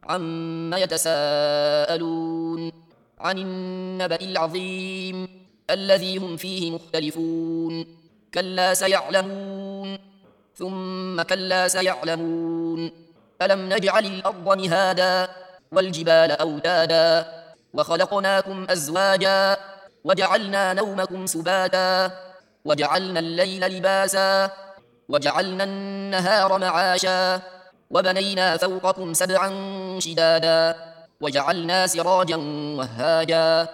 عم يتساءلون عن النبأ العظيم الذي هم فيه مختلفون كلا سيعلمون ثم كلا سيعلمون ألم نجعل الأرض مهادا والجبال أوتادا وخلقناكم أزواجا وجعلنا نومكم سباتا وجعلنا الليل لباسا وجعلنا النهار معاشا وبنينا فوقكم سبعا شدادا وجعلنا سراجا وهاجا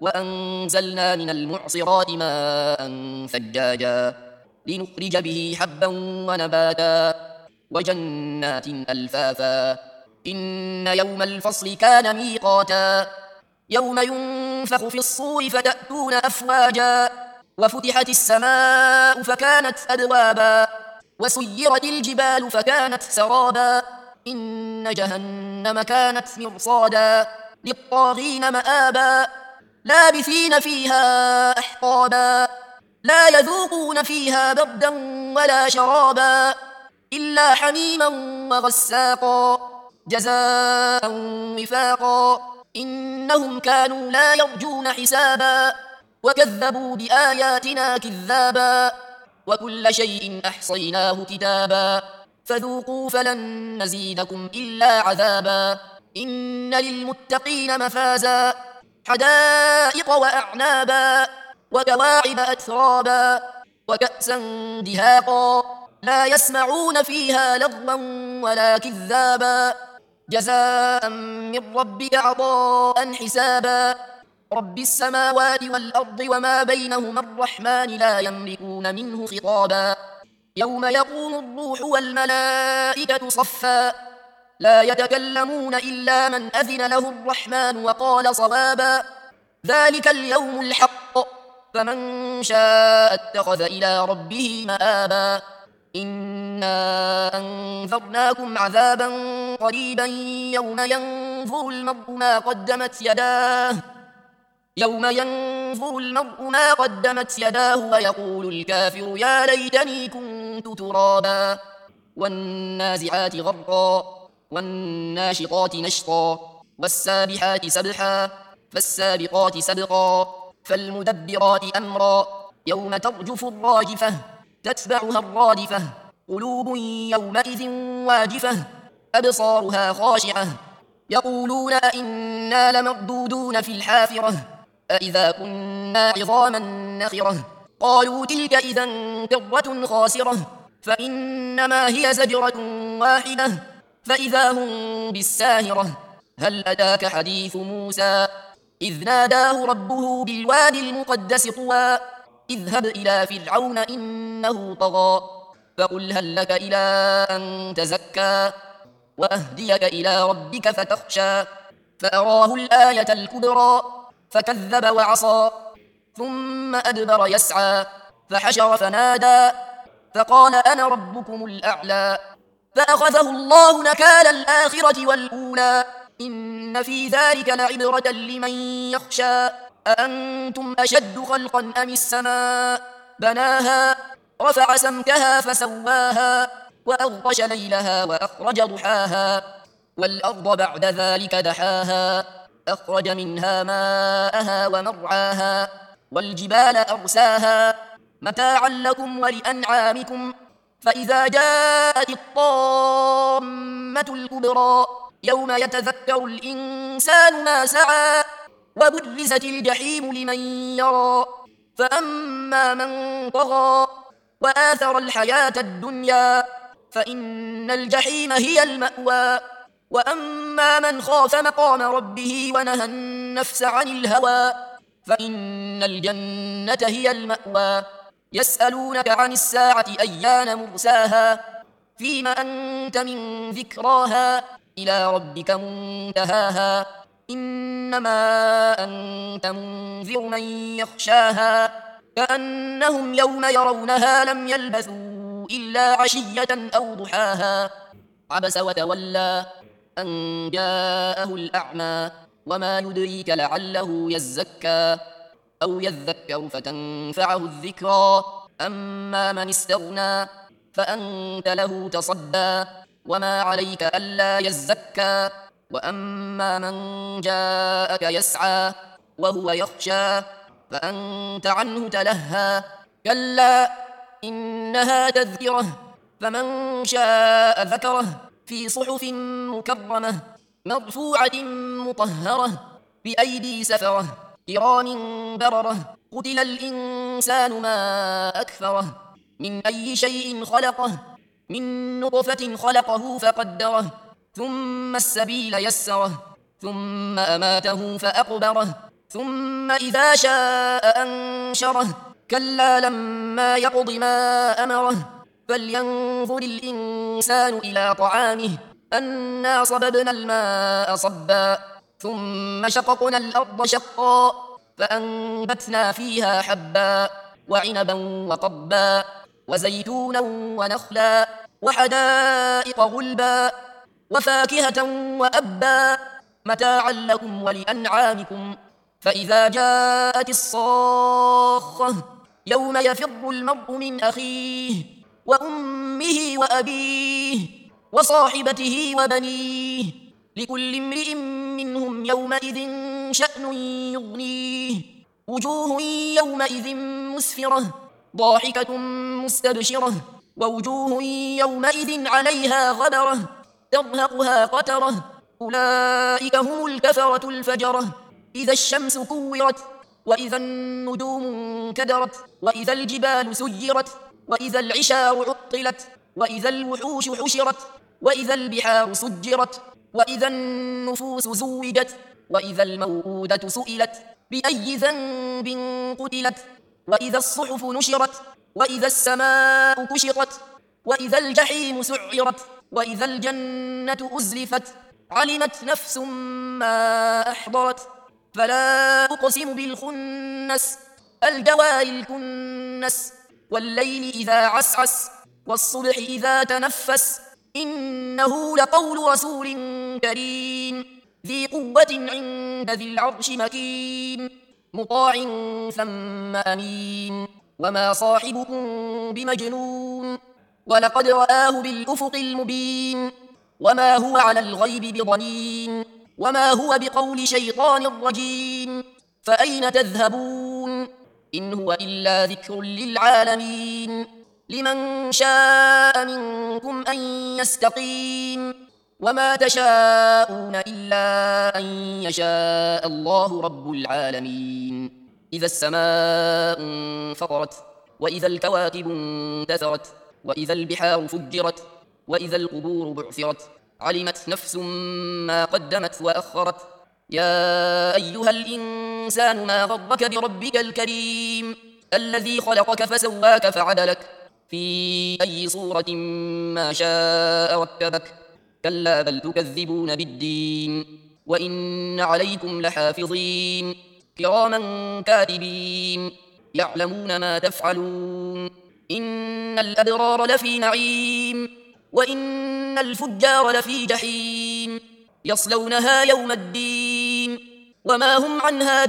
وأنزلنا من المعصرات ماء ثجاجا لنخرج به حبا ونباتا وجنات ألفافا إن يوم الفصل كان ميقاتا يوم ينفخ في الصور فتأتون أفواجا وفتحت السماء فكانت أبوابا وسيرت الجبال فكانت سرابا إن جهنم كانت مرصادا للطاغين مآبا لابثين فيها أحقابا لا يذوقون فيها بردا ولا شرابا إلا حميما وغساقا جزاء وفاقا إنهم كانوا لا يرجون حسابا وكذبوا بآياتنا كذابا وكل شيء أحصيناه كتابا فذوقوا فلن نزيدكم إلا عذابا إن للمتقين مفازا حدائق وأعنابا وكواعب أترابا وكأسا دهاقا لا يسمعون فيها لغوا ولا كذابا جزاء من ربك عطاء حسابا رب السماوات والأرض وما بينهما الرحمن لا يملكون منه خطابا يوم يقوم الروح والملائكة صفا لا يتكلمون إلا من أذن له الرحمن وقال صوابا ذلك اليوم الحق فمن شاء اتخذ إلى ربه مآبا إنا أنذرناكم عذابا قريبا يوم ينظر المرء ما قدمت يداه ويقول الكافر يا ليتني كنت ترابا والنازعات غرقا والناشطات نشطا والسابحات سبحا فالسابقات سبقا فالمدبرات أمرا يوم ترجف الراجفة تتبعها الرادفة قلوب يومئذ واجفة أبصارها خاشعة يقولون أئنا لمردودون في الحافرة أئذا كنا عظاما نخرة قالوا تلك إذا كرة خاسرة فإنما هي زجرة واحدة فإذا هم بالساهرة هل أتاك حديث موسى إذ ناداه ربه بالوادي المقدس طوى اذهب إلى فرعون إنه طغى فقل هل لك إلى أن تزكى وأهديك إلى ربك فتخشى فأراه الآية الكبرى فكذب وعصى ثم أدبر يسعى فحشر فنادى فقال أنا ربكم الأعلى فأخذه الله نكال الآخرة والأولى إن في ذلك لعبرة لمن يخشى أأنتم أشد خلقا أم السماء بناها رفع سمكها فسواها وأغطش ليلها وأخرج ضحاها والأرض بعد ذلك دحاها أخرج منها ماءها ومرعاها والجبال أرساها متاعا لكم ولأنعامكم فإذا جاءت الطامة الكبرى يوم يتذكر الإنسان ما سعى وبرزت الجحيم لمن يرى فأما من طغى وآثر الحياة الدنيا فإن الجحيم هي المأوى وأما من خاف مقام ربه ونهى النفس عن الهوى فإن الجنة هي المأوى يسألونك عن الساعة أيان مرساها فيما أنت من ذكراها إلى ربك منتهاها إنما أنت منذر من يخشاها كأنهم يوم يرونها لم يلبثوا إلا عشية أو ضحاها عبس وتولى أن جاءه الأعمى وما يدريك لعله يزكى أو يذكر فتنفعه الذكرى أما من استغنى فأنت له تصدى وما عليك ألا يزكى وأما من جاءك يسعى وهو يخشى فأنت عنه تلهى كلا إنها تذكرة فمن شاء ذكره في صحف مكرمة مرفوعة مطهرة بأيدي سفرة كرام بررة قتل الإنسان ما أكفره من أي شيء خلقه من نطفة خلقه فقدره ثم السبيل يسره ثم أماته فأقبره ثم إذا شاء أنشره كلا لما يقض ما أمره فلينظر الإنسان إلى طعامه أنا صببنا الماء صبا ثم شققنا الأرض شقا فأنبتنا فيها حبا وعنبا وقبا وزيتونا ونخلا وحدائق غلبا وفاكهة وأبا متاعا لكم ولأنعامكم فإذا جاءت الصاخة يوم يفر المرء من أخيه وأمه وأبيه وصاحبته وبنيه لكل امرئ منهم يومئذ شأن يغنيه وجوه يومئذ مسفرة ضاحكة مستبشرة ووجوه يومئذ عليها غبرة ترهقها قترة أولئك هم الكفرة الفجرة إذا الشمس كورت وإذا النجوم انكدرت وإذا الجبال سيرت وإذا العشار عطلت وإذا الوحوش حشرت وإذا البحار سجرت وإذا النفوس زوجت وإذا الموءودة سئلت بأي ذنب قتلت وإذا الصحف نشرت وإذا السماء كشطت وإذا الجحيم سعرت وإذا الجنة أزلفت علمت نفس ما أحضرت فلا أقسم بالخنس الجوار الكنس والليل إذا عسعس والصبح إذا تنفس إنه لقول رسول كريم ذي قوة عند ذي العرش مكين مطاع ثم أمين وما صاحبكم بمجنون ولقد رآه بالأفق المبين وما هو على الغيب بضنين وما هو بقول شيطان رجيم فأين تذهبون إن هو إلا ذكر للعالمين لمن شاء منكم أن يستقيم وما تشاءون إلا أن يشاء الله رب العالمين إذا السماء انفطرت وإذا الكواكب انتثرت وإذا البحار فجرت وإذا القبور بعثرت علمت نفس ما قدمت وأخرت يا أيها الإنسان ما غرك بربك الكريم الذي خلقك فسواك فعدلك في أي صورة ما شاء ركبك كلا بل تكذبون بالدين وإن عليكم لحافظين كراما كاتبين يعلمون ما تفعلون إن الأبرار لفي نعيم وإن الفجار لفي جحيم يصلونها يوم الدين وما هم عنها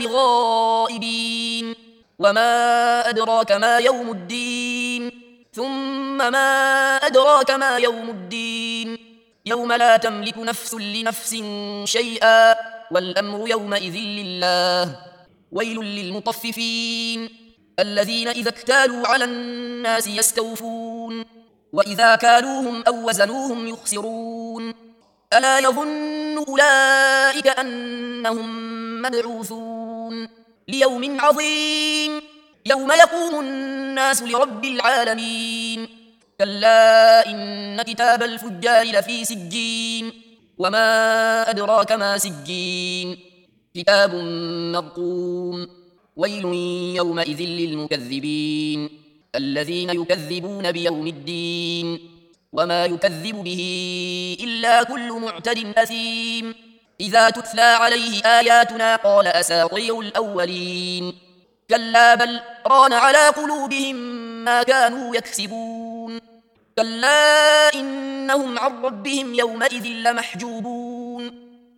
بغائبين وما أدراك ما يوم الدين ثم ما أدراك ما يوم الدين يوم لا تملك نفس لنفس شيئا والأمر يومئذ لله ويل للمطففين الذين إذا اكتالوا على الناس يستوفون وإذا كالوهم أو وزنوهم يخسرون ألا يظن أولئك أنهم مبعوثون ليوم عظيم يوم يقوم الناس لرب العالمين كلا إن كتاب الفجار لفي سجين وما أدراك ما سجين كتاب مرقوم ويل يومئذ للمكذبين الذين يكذبون بيوم الدين وما يكذب به إلا كل معتد أثيم إذا تتلى عليه آياتنا قال أساطير الأولين كلا بل ران على قلوبهم ما كانوا يكسبون كلا إنهم عن ربهم يومئذ لمحجوبون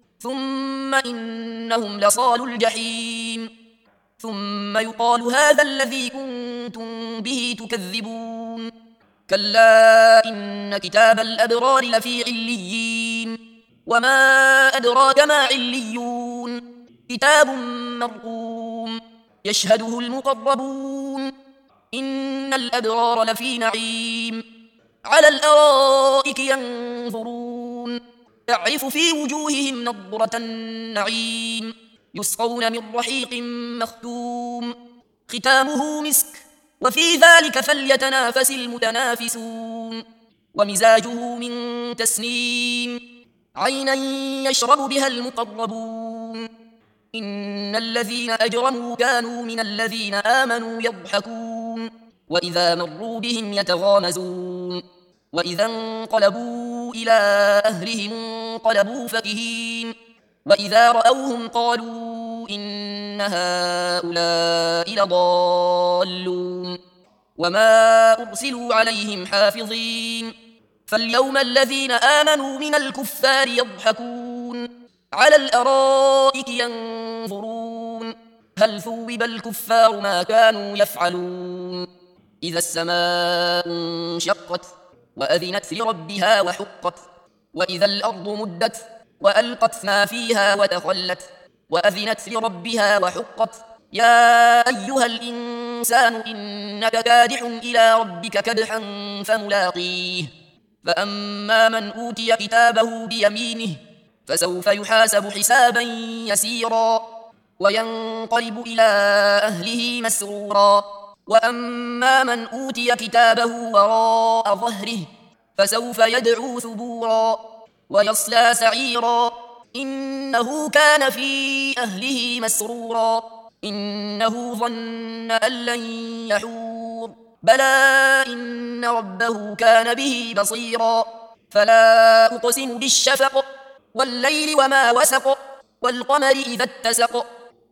ثم إنهم لصالوا الجحيم ثم يقال هذا الذي كنتم به تكذبون كلا إن كتاب الأبرار لفي عليين وما أدراك ما عليون كتاب مرقوم يشهده المقربون إن الأبرار لفي نعيم على الأرائك ينظرون تعرف في وجوههم نضرة النعيم يسقون من رحيق مختوم ختامه مسك وفي ذلك فليتنافس المتنافسون ومزاجه من تسنيم عينا يشرب بها المقربون إن الذين أجرموا كانوا من الذين آمنوا يضحكون وإذا مروا بهم يتغامزون وإذا انقلبوا إلى أهلهم انقلبوا فكهين وإذا رأوهم قالوا إن هؤلاء لضالون وما أرسلوا عليهم حافظين فاليوم الذين آمنوا من الكفار يضحكون على الأرائك ينظرون هل ثوب الكفار ما كانوا يفعلون إذا السماء انشقت وأذنت لربها وحقت وإذا الأرض مدت وألقت ما فيها وتخلت وأذنت لربها وحقت يا أيها الإنسان إنك كادح إلى ربك كدحا فملاقيه فأما من أوتي كتابه بيمينه فسوف يحاسب حسابا يسيرا وينقلب إلى أهله مسرورا وأما من أوتي كتابه وراء ظهره فسوف يدعو ثبورا ويصلى سعيرا إنه كان في أهله مسرورا إنه ظن أن لن يحور بلى إن ربه كان به بصيرا فلا أقسم بالشفق والليل وما وسق والقمر إذا اتسق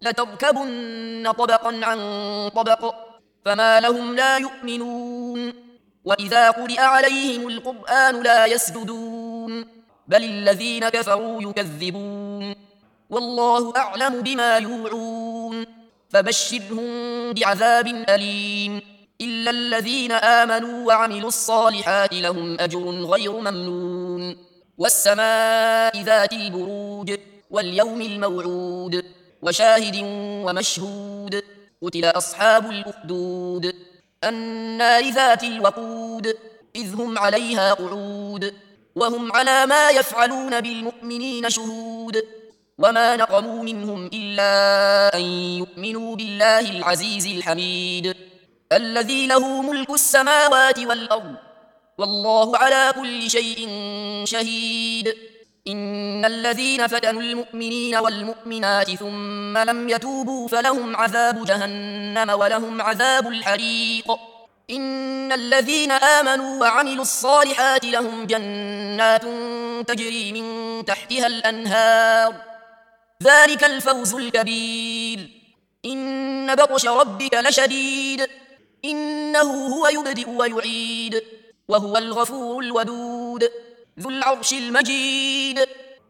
لتركبن طبقا عن طبق فما لهم لا يؤمنون وإذا قرئ عليهم القرآن لا يسجدون بل الذين كفروا يكذبون والله أعلم بما يوعون فبشرهم بعذاب أليم إلا الذين آمنوا وعملوا الصالحات لهم أجر غير ممنون والسماء ذات البروج واليوم الموعود وشاهد ومشهود قتل أصحاب الأخدود النار ذات الوقود إذ هم عليها قعود وهم على ما يفعلون بالمؤمنين شهود وما نقموا منهم إلا أن يؤمنوا بالله العزيز الحميد الذي له ملك السماوات والأرض والله على كل شيء شهيد إن الذين فتنوا المؤمنين والمؤمنات ثم لم يتوبوا فلهم عذاب جهنم ولهم عذاب الحريق إن الذين آمنوا وعملوا الصالحات لهم جنات تجري من تحتها الأنهار ذلك الفوز الكبير إن بطش ربك لشديد إنه هو يبدئ ويعيد وهو الغفور الودود ذو العرش المجيد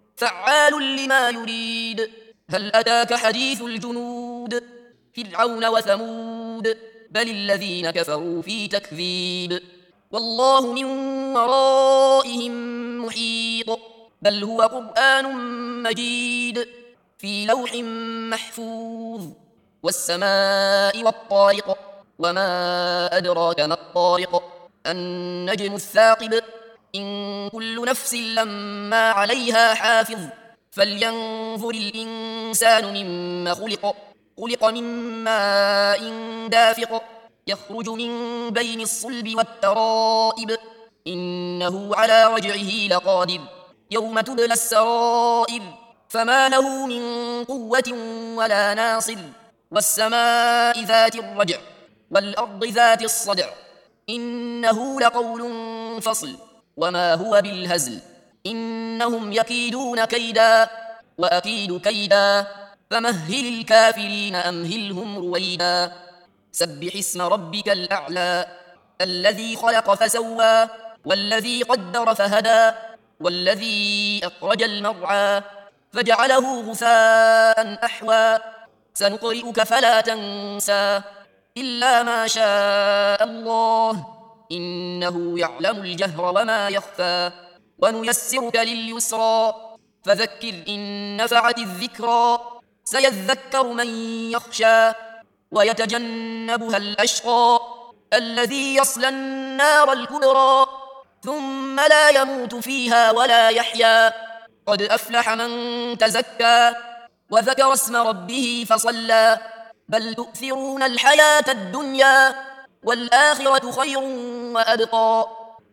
فعال لما يريد هل أتاك حديث الجنود فرعون وثمود بل الذين كفروا في تكذيب والله من ورائهم محيط بل هو قرآن مجيد في لوح محفوظ والسماء والطارق وما أدراك ما الطارق النجم الثاقب إن كل نفس لما عليها حافظ فلينظر الإنسان مما خلق خلق من ماء دافق يخرج من بين الصلب والترائب إنه على رجعه لقادر يوم تبلى السرائر فما له من قوة ولا ناصر والسماء ذات الرجع والأرض ذات الصدع إنه لقول فصل وما هو بالهزل إنهم يكيدون كيدا وأكيد كيدا فمهل الكافرين أمهلهم رويدا سبح اسم ربك الأعلى الذي خلق فسوى والذي قدر فهدى والذي أخرج المرعى فجعله غثاء أحوى سنقرئك فلا تنسى إلا ما شاء الله إنه يعلم الجهر وما يخفى ونيسرك لليسرى فذكر إن نفعت الذكرى سيذكر من يخشى ويتجنبها الأشقى الذي يصلى النار الكبرى ثم لا يموت فيها ولا يحيا قد أفلح من تزكى وذكر اسم ربه فصلى بل تؤثرون الحياة الدنيا والآخرة خير وأبقى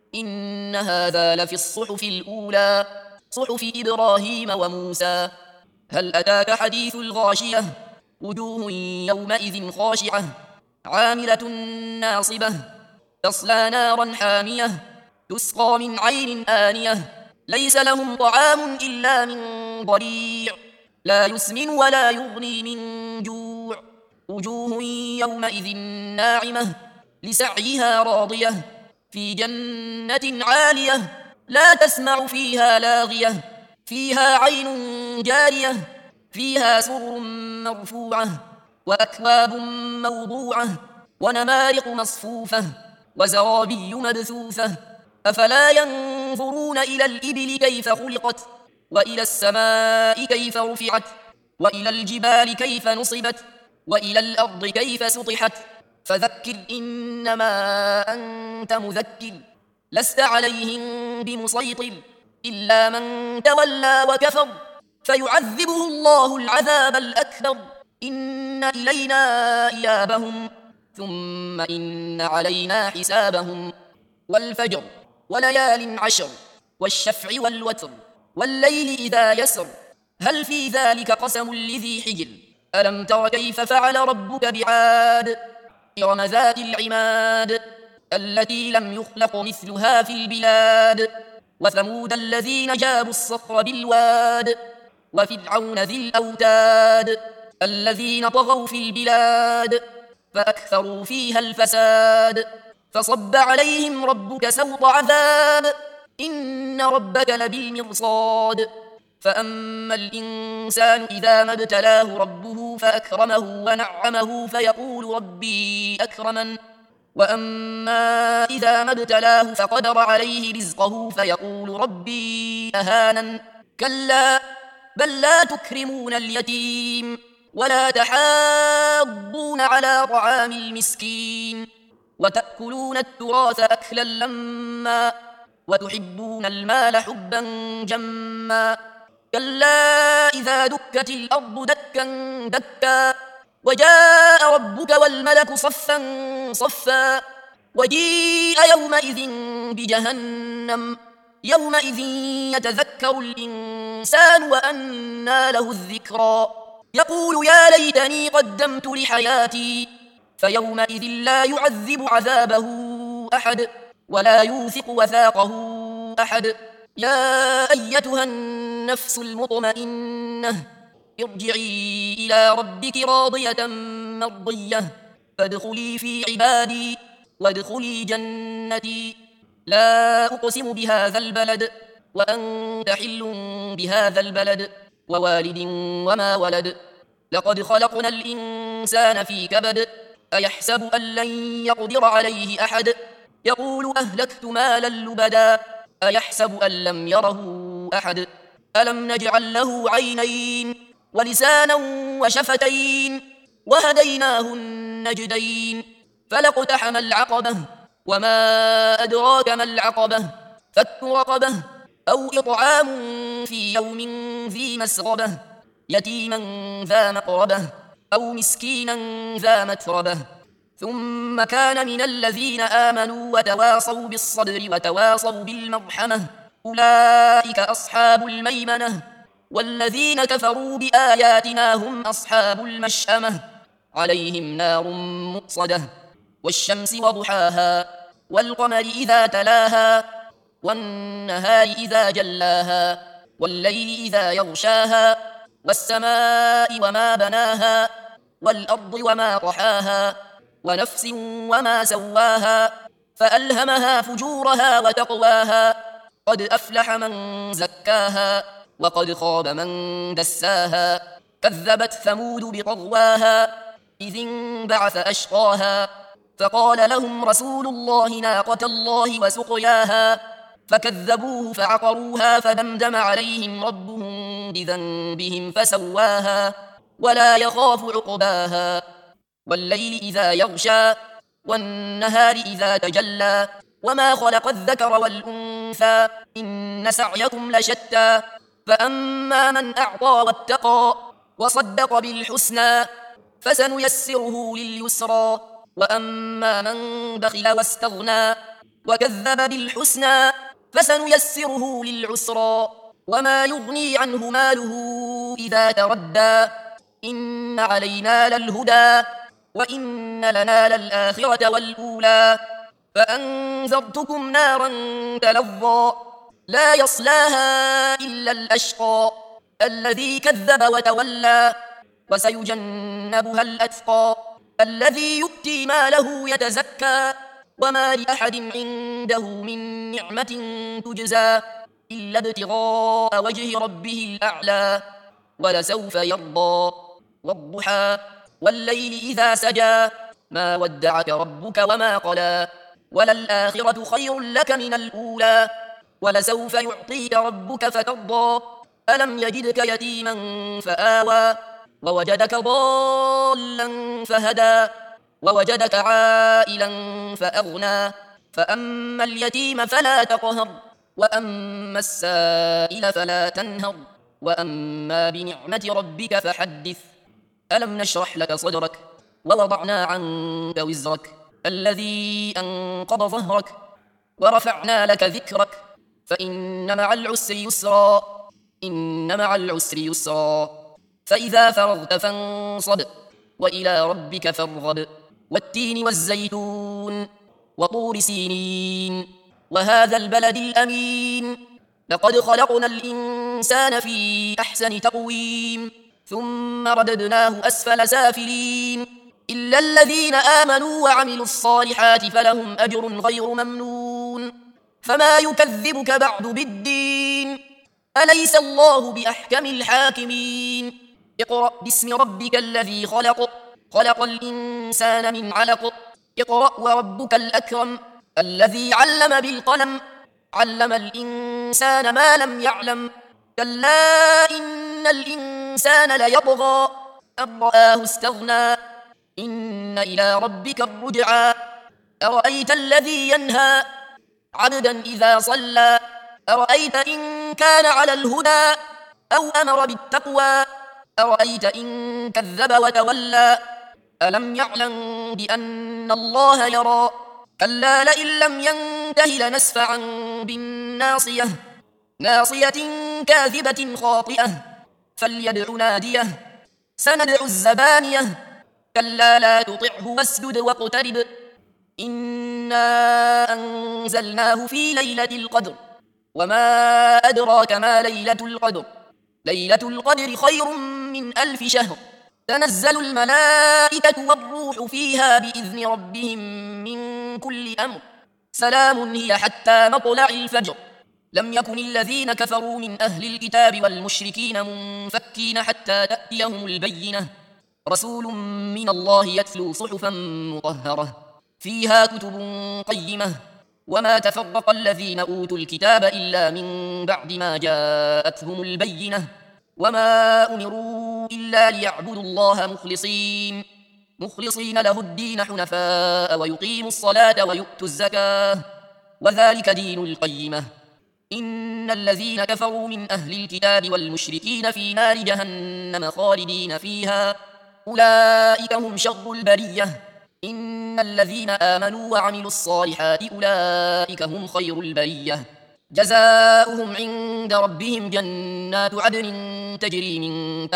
إن هذا لفي الصحف الأولى صحف إبراهيم وموسى هل أتاك حديث الغاشية وجوه يومئذ خاشعة عاملة ناصبة تصلى نارا حامية تسقى من عين آنية ليس لهم طعام إلا من ضريع لا يسمن ولا يغني من جوع وجوه يومئذ ناعمة لسعيها راضية في جنة عالية لا تسمع فيها لاغية فيها عين جارية فيها سرر مرفوعة وأكواب موضوعة ونمارق مصفوفة وزرابي مبثوثة أفلا ينظرون إلى الإبل كيف خلقت وإلى السماء كيف رفعت وإلى الجبال كيف نصبت وإلى الأرض كيف سطحت فذكر إنما أنت مذكر لست عليهم بمسيطر إلا من تولى وكفر فيعذبه الله العذاب الأكبر إن إلينا إيابهم ثم إن علينا حسابهم والفجر وليال عشر والشفع والوتر والليل إذا يسر هل في ذلك قسم لذي حجر ألم تر كيف فعل ربك بعاد إرم ذات العماد التي لم يخلق مثلها في البلاد وثمود الذين جابوا الصخر بالواد وفرعون ذي الأوتاد الذين طغوا في البلاد فأكثروا فيها الفساد فصب عليهم ربك سوط عذاب إن ربك لبالمرصاد فأما الإنسان إذا ما ابتلاه ربه فأكرمه ونعمه فيقول ربي أكرمن وأما إذا ما ابتلاه فقدر عليه رزقه فيقول ربي أهانن كلا بل لا تكرمون اليتيم ولا تحاضون على طعام المسكين وتأكلون التراث أكلا لما وتحبون المال حبا جما كلا إذا دكت الأرض دكا دكا وجاء ربك والملك صفا صفا وجيء يومئذ بجهنم يومئذ يتذكر الإنسان وأنى له الذكرى يقول يا ليتني قدمت لحياتي فيومئذ لا يعذب عذابه أحد ولا يوثق وثاقه أحد يا أيتها النفس المطمئنة ارجعي إلى ربك راضية مرضية فادخلي في عبادي وادخلي جنتي لا أقسم بهذا البلد وأنت حل بهذا البلد ووالد وما ولد لقد خلقنا الإنسان في كبد أيحسب أن لن يقدر عليه أحد يقول أهلكت مالا لبدا أيحسب أن لم يره أحد ألم نجعل له عينين ولسانا وشفتين وهديناه النجدين فلاقتحم العقبة وما أدراك ما العقبة فك رقبة أو إطعام في يوم ذي مسغبة يتيما ذا مقربة أو مسكينا ذا متربة ثم كان من الذين آمنوا وتواصوا بالصبر وتواصوا بالمرحمة أولئك أصحاب الميمنة والذين كفروا بآياتنا هم أصحاب المشأمة عليهم نار مؤصدة والشمس وضحاها والقمر إذا تلاها والنهار إذا جلاها والليل إذا يغشاها والسماء وما بناها والأرض وما طحاها ونفس وما سواها فألهمها فجورها وتقواها قد أفلح من زكاها وقد خاب من دساها كذبت ثمود بطغواها إذ انبعث أشقاها فقال لهم رسول الله ناقة الله وسقياها فكذبوه فعقروها فدمدم عليهم ربهم بذنبهم فسواها ولا يخاف عقباها والليل إذا يغشى والنهار إذا تجلى وما خلق الذكر والأنثى إن سعيكم لشتى فأما من أعطى واتقى وصدق بالحسنى فسنيسره لليسرى وأما من بخل واستغنى وكذب بالحسنى فسنيسره للعسرى وما يغني عنه ماله إذا تردى إن علينا للهدى وإن لنا للآخرة والأولى فأنذرتكم نارا تلظى لا يصلاها إلا الأشقى الذي كذب وتولى وسيجنبها الأتقى الذي يؤتي ماله يتزكى وما لأحد عنده من نعمة تجزى إلا ابتغاء وجه ربه الأعلى ولسوف يرضى والضحى والليل إذا سجى ما ودعك ربك وما قلى وللآخرة خير لك من الأولى ولسوف يعطيك ربك فترضى ألم يجدك يتيما فآوى ووجدك ضالا فهدى ووجدك عائلا فأغنى فأما اليتيم فلا تقهر وأما السائل فلا تنهر وأما بنعمة ربك فحدث ألم نشرح لك صدرك ووضعنا عنك وزرك الذي أنقض ظهرك ورفعنا لك ذكرك فإن مع العسر يسرا إن مع العسر يسرا فإذا فرغت فانصب وإلى ربك فارغب والتين والزيتون وطور سينين وهذا البلد الأمين لقد خلقنا الإنسان في أحسن تقويم ثم رددناه أسفل سافلين إلا الذين آمنوا وعملوا الصالحات فلهم أجر غير ممنون فما يكذبك بعد بالدين أليس الله بأحكم الحاكمين اقرأ باسم ربك الذي خلق خلق الإنسان من علق اقرأ وربك الأكرم الذي علم بالقلم علم الإنسان ما لم يعلم كلا إن الإنسان ليطغى أن رآه استغنى إن إلى ربك الرجعى أرأيت الذي ينهى عبدا إذا صلى أرأيت إن كان على الهدى أو أمر بالتقوى أرأيت إن كذب وتولى ألم يعلم بأن الله يرى كلا لئن لم ينته لنسفعا بالناصية ناصية كاذبة خاطئة فليدع ناديه سندع الزبانية كلا لا تطعه واسجد واقترب إنا أنزلناه في ليلة القدر وما أدراك ما ليلة القدر ليلة القدر خير من 1000 شهر تنزل الملائكة والروح فيها بإذن ربهم من كل أمر سلام هي حتى مطلع الفجر لم يكن الذين كفروا من أهل الكتاب والمشركين منفكين حتى تأتيهم البينة رسول من الله يتلو صحفا مطهرة فيها كتب قيمة وما تفرق الذين أوتوا الكتاب إلا من بعد ما جاءتهم البينة وما أمروا إلا ليعبدوا الله مخلصين له الدين حنفاء ويقيموا الصلاة ويؤتوا الزكاة وذلك دين القيمة إن الذين كفروا من أهل الكتاب والمشركين في نار جهنم خالدين فيها أولئك هم شر البرية إن الذين آمنوا وعملوا الصالحات أولئك هم خير البرية جزاؤهم عند ربهم جنات عدن تجري من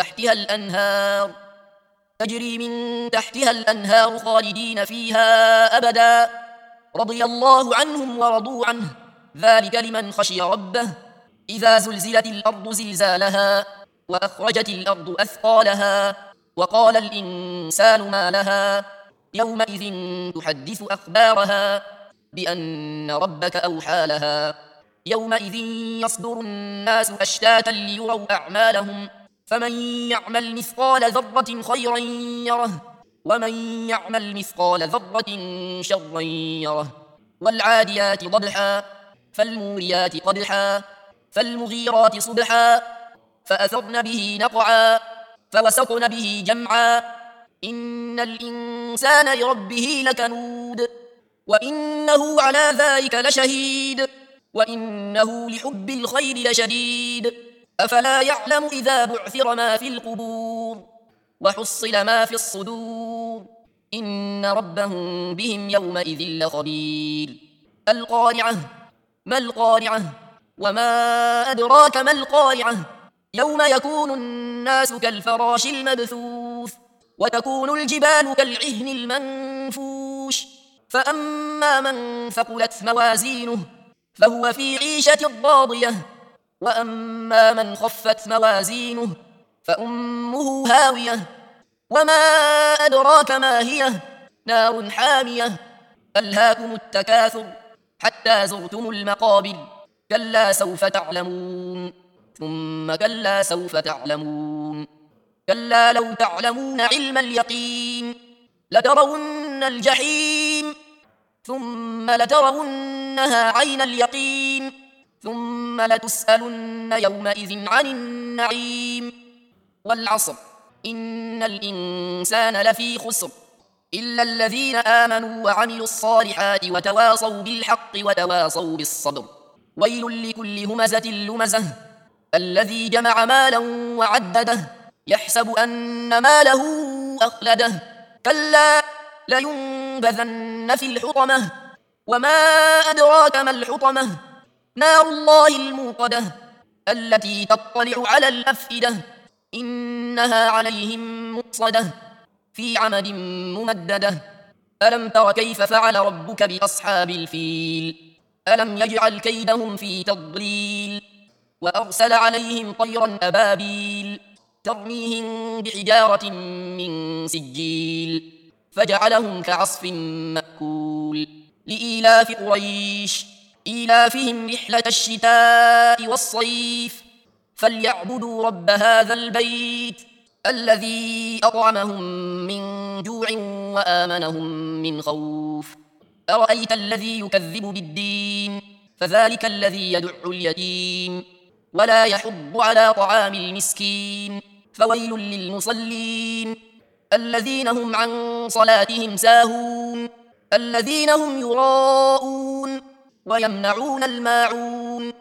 تحتها الأنهار خالدين فيها أبدا رضي الله عنهم ورضوا عنه ذلك لمن خشي ربه إذا زلزلت الأرض زلزالها وأخرجت الأرض أثقالها وقال الإنسان ما لها يومئذ تحدث أخبارها بأن ربك أوحى لها يومئذ يصدر الناس أشتاتا ليروا أعمالهم فمن يعمل مثقال ذرة خيرا يره ومن يعمل مثقال ذرة شرا يره والعاديات ضبحا فالموريات قدحا فالمغيرات صبحا فأثرن به نقعا فوسطن به جمعا إن الإنسان لربه لكنود وإنه على ذلك لشهيد وإنه لحب الخير لشديد أفلا يعلم إذا بعثر ما في القبور وحصل ما في الصدور إن ربهم بهم يومئذ لخبير القارعة ما القارعة وما أدراك ما القارعة يوم يكون الناس كالفراش المبثوث وتكون الجبال كالعهن المنفوش فأما من ثقلت موازينه فهو في عيشة راضية وأما من خفت موازينه فأمه هاوية وما أدراك ما هي نار حامية ألهاكم التكاثر حتى زرتم المقابر كلا سوف تعلمون ثم كلا سوف تعلمون كلا لو تعلمون علم اليقين لترون الجحيم ثم لترونها عين اليقين ثم لتسألن يومئذ عن النعيم والعصر إن الإنسان لفي خسر إلا الذين آمنوا وعملوا الصالحات وتواصوا بالحق وتواصوا بالصبر ويل لكل همزة لمزة الذي جمع مالا وعدده يحسب أن ماله أخلده كلا لينبذن في الحطمة وما أدراك ما الحطمة نار الله الموقدة التي تطلع على الأفئدة إنها عليهم مؤصدة في عمد ممددة ألم تر كيف فعل ربك بأصحاب الفيل ألم يجعل كيدهم في تضليل وأرسل عليهم طيرا أبابيل ترميهم بحجارة من سجيل فجعلهم كعصف مأكول لإيلاف قريش إيلافهم رحلة الشتاء والصيف فليعبدوا رب هذا البيت الذي أطعمهم من جوع وآمنهم من خوف أرأيت الذي يكذب بالدين فذلك الذي يدع اليتيم ولا يحض على طعام المسكين فويل للمصلين الذين هم عن صلاتهم ساهون الذين هم يراءون ويمنعون الماعون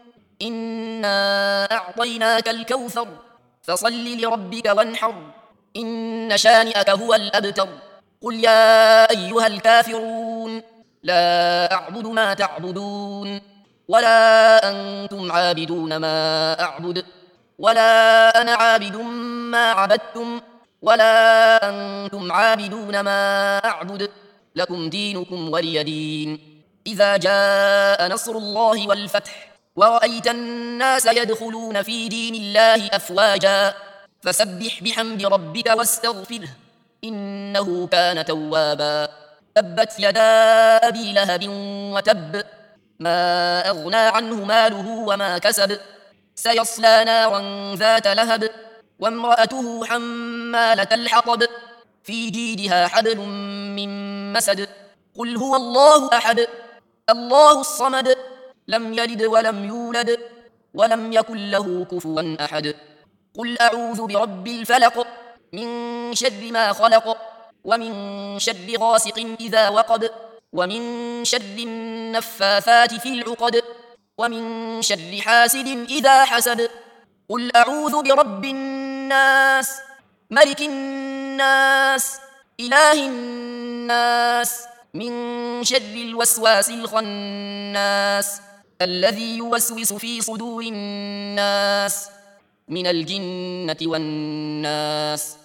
إنا أعطيناك الكوثر فصل لربك وانحر إن شانئك هو الأبتر قل يا أيها الكافرون لا أعبد ما تعبدون ولا أنتم عابدون ما أعبد ولا أنا عابد ما عبدتم ولا أنتم عابدون ما أعبد لكم دينكم ولي دين إذا جاء نصر الله والفتح ورأيت الناس يدخلون في دين الله أفواجا فسبح بحمد ربك واستغفره إنه كان توابا تبت يدا أبي لهب وتب ما أغنى عنه ماله وما كسب سيصلى نارا ذات لهب وامرأته حمالة الحطب في جيدها حبل من مسد قل هو الله أحد الله الصمد لم يلد ولم يولد ولم يكن له كفوا أحد قل أعوذ برب الفلق من شر ما خلق ومن شر غاسق إذا وقب ومن شر النفاثات في العقد ومن شر حاسد إذا حسد قل أعوذ برب الناس ملك الناس إله الناس من شر الوسواس الخناس الذي يوسوس في صدور الناس من الجنة والناس